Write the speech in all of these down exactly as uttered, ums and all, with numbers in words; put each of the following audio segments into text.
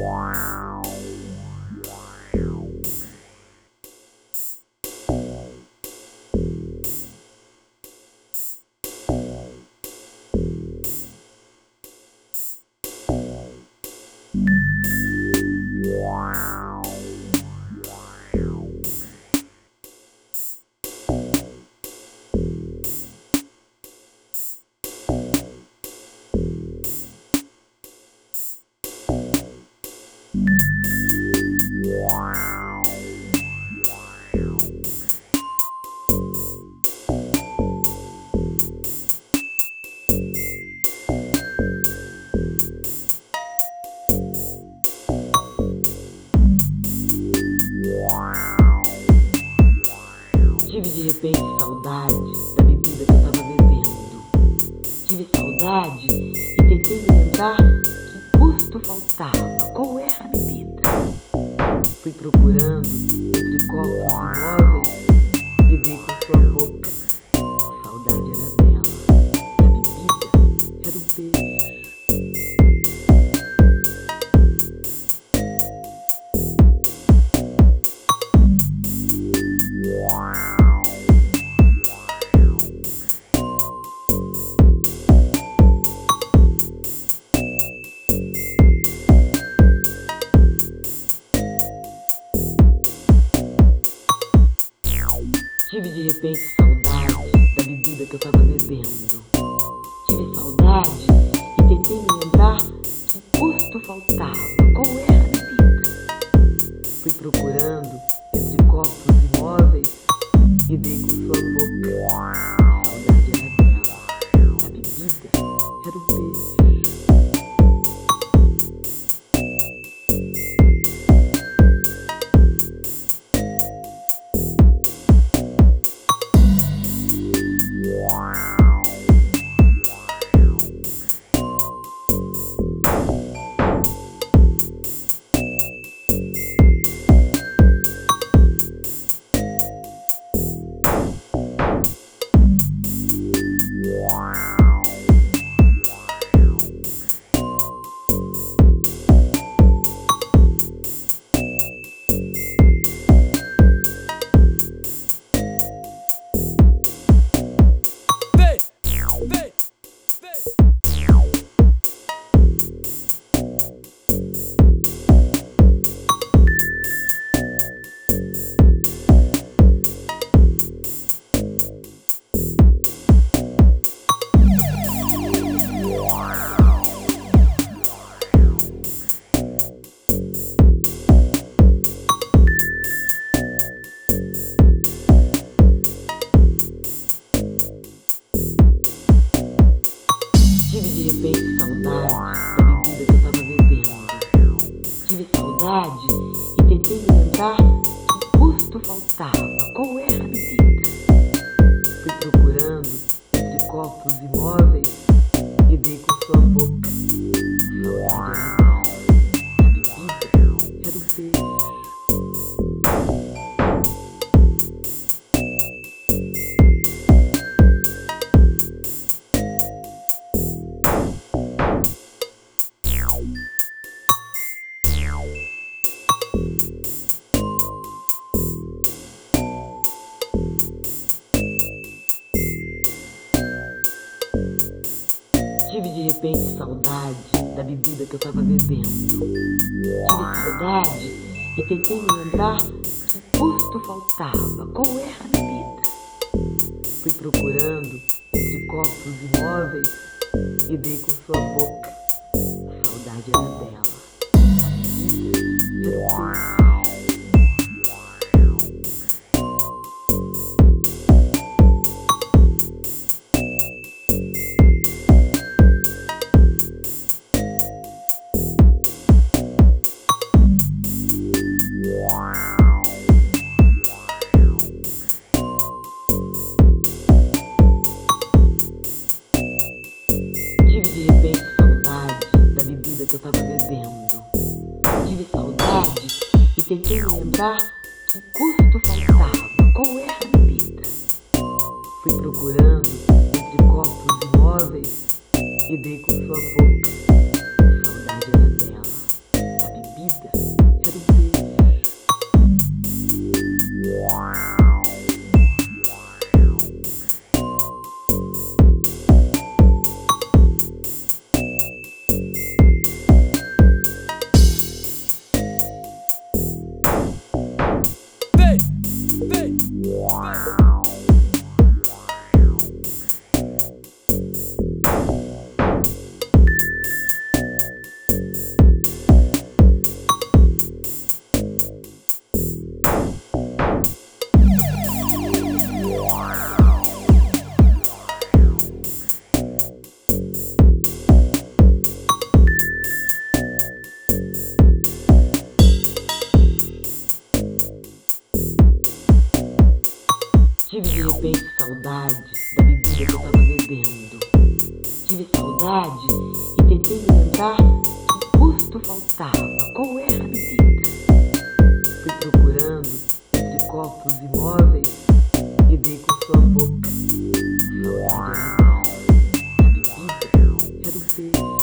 Tive de repente saudade da bebida que eu tava bebendo. Tive saudade e tentei me lembrar que custo faltava. Qual era a bebida? Fui procurando entre copos e móveis e dei com sua boca. A saudade era dela. E a bebida era o beijo. Tive de repente saudade da bebida que eu tava bebendo. Tive saudade e tentei me lembrar que custo faltava. Qual era a bebida? Fui procurando entre copos e móveis e dei com sua boca. A saudade era dela. A bebida era o beijo. Tive de repente saudade da bebida que eu tava bebendo. Tive saudade e tentei me lembrar que custo faltava. Qual era a bebida? Fui procurando entre copos e móveis e dei com sua boca. A saudade era dela. A bebida era o beijo. Tive de repente saudade da bebida que eu tava bebendo. Tive saudade e tentei me lembrar que custo faltava. Qual era a bebida? Fui procurando entre copos e móveis e dei com sua boca. A saudade era dela. A bebida era o beijo. Que eu tava bebendo. Tive saudade e tentei me lembrar que custo faltava. Qual era a bebida? Fui procurando entre copos e móveis e dei com sua boca. A saudade era dela. A bebida saudade da bebida que eu tava bebendo. Tive saudade e tentei me lembrar que custo faltava. Qual era a bebida? Fui procurando entre copos e móveis e dei com sua boca. Saudade era dela. A bebida era o beijo.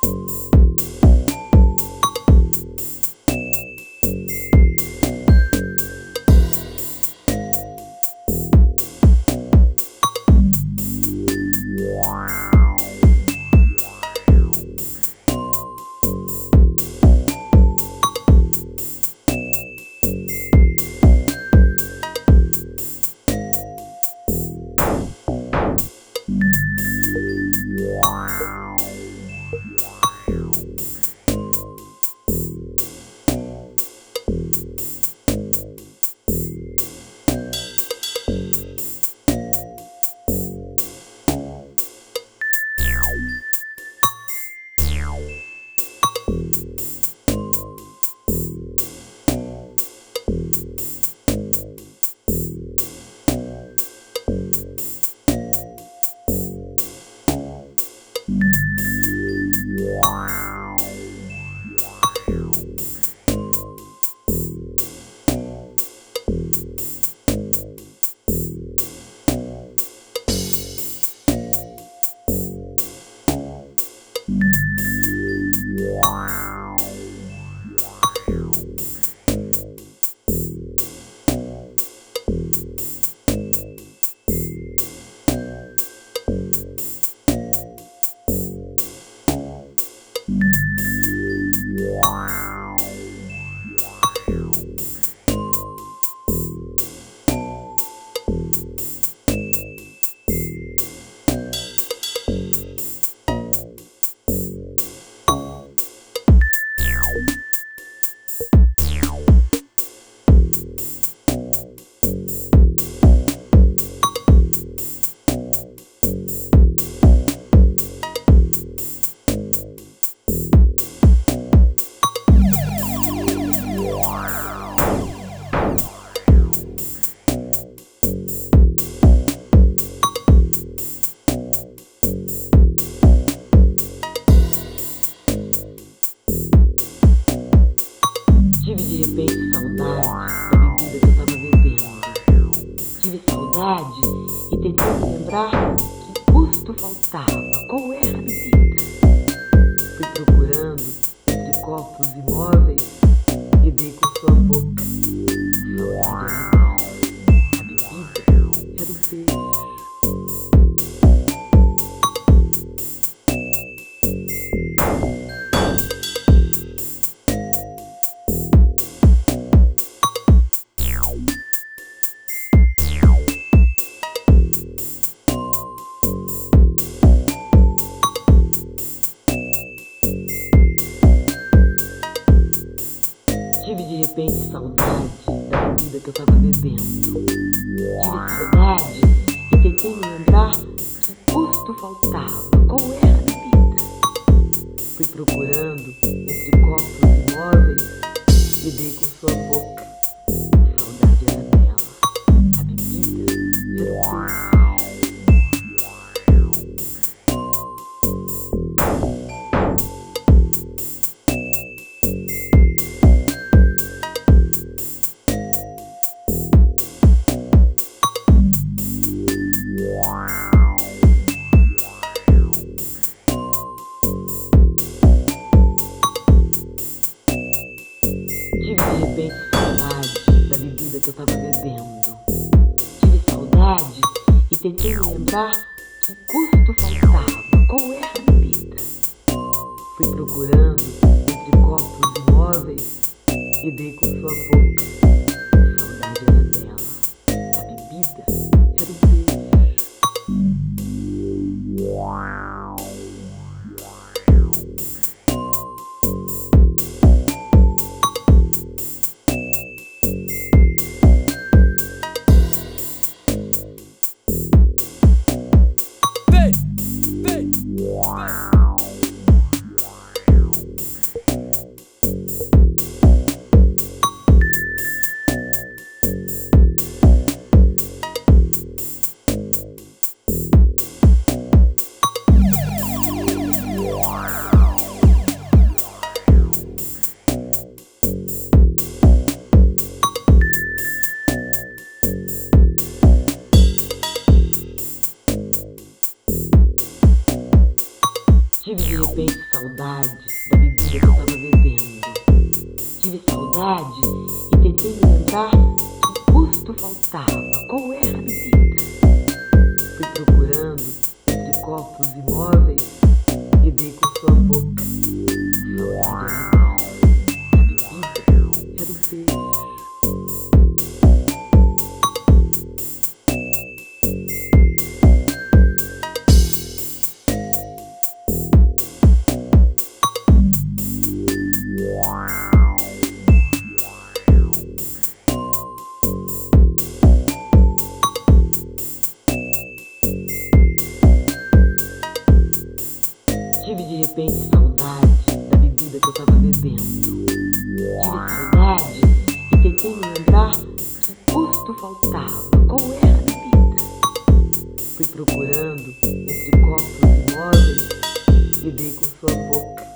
Tive de repente saudade da bebida que eu tava bebendo. Tive saudade e tentei me lembrar que custo faltava. Qual era a bebida? Fui procurando entre copos e móveis e dei com sua boca. Saudade era dela. A bebida era o beijo. Tive de repente saudade da bebida que eu tava bebendo. Tive saudade e tentei me lembrar que custo faltava. Qual era a bebida? Fui procurando entre copos e móveis e dei com sua boca. Saudade era dela. A bebida era o beijo. Tive de repente saudade da bebida que eu tava bebendo. Tive saudade e tentei me lembrar que custo faltava. Qual era a bebida? Fui procurando entre copos e móveis e dei com sua boca. Saudade era dela. A bebida era o beijo. bebida que eu tava bebendo. Tive saudade e tentei me lembrar que custo faltava. Qual era a bebida? Fui procurando entre copos e móveis e dei com sua boca. Saudade era a bebida, era o beijo. Tive de repente saudade da bebida que eu tava bebendo. Tive saudade e tentei me lembrar que custo faltava. Qual era a bebida? Fui procurando entre copos e móveis e dei com sua boca.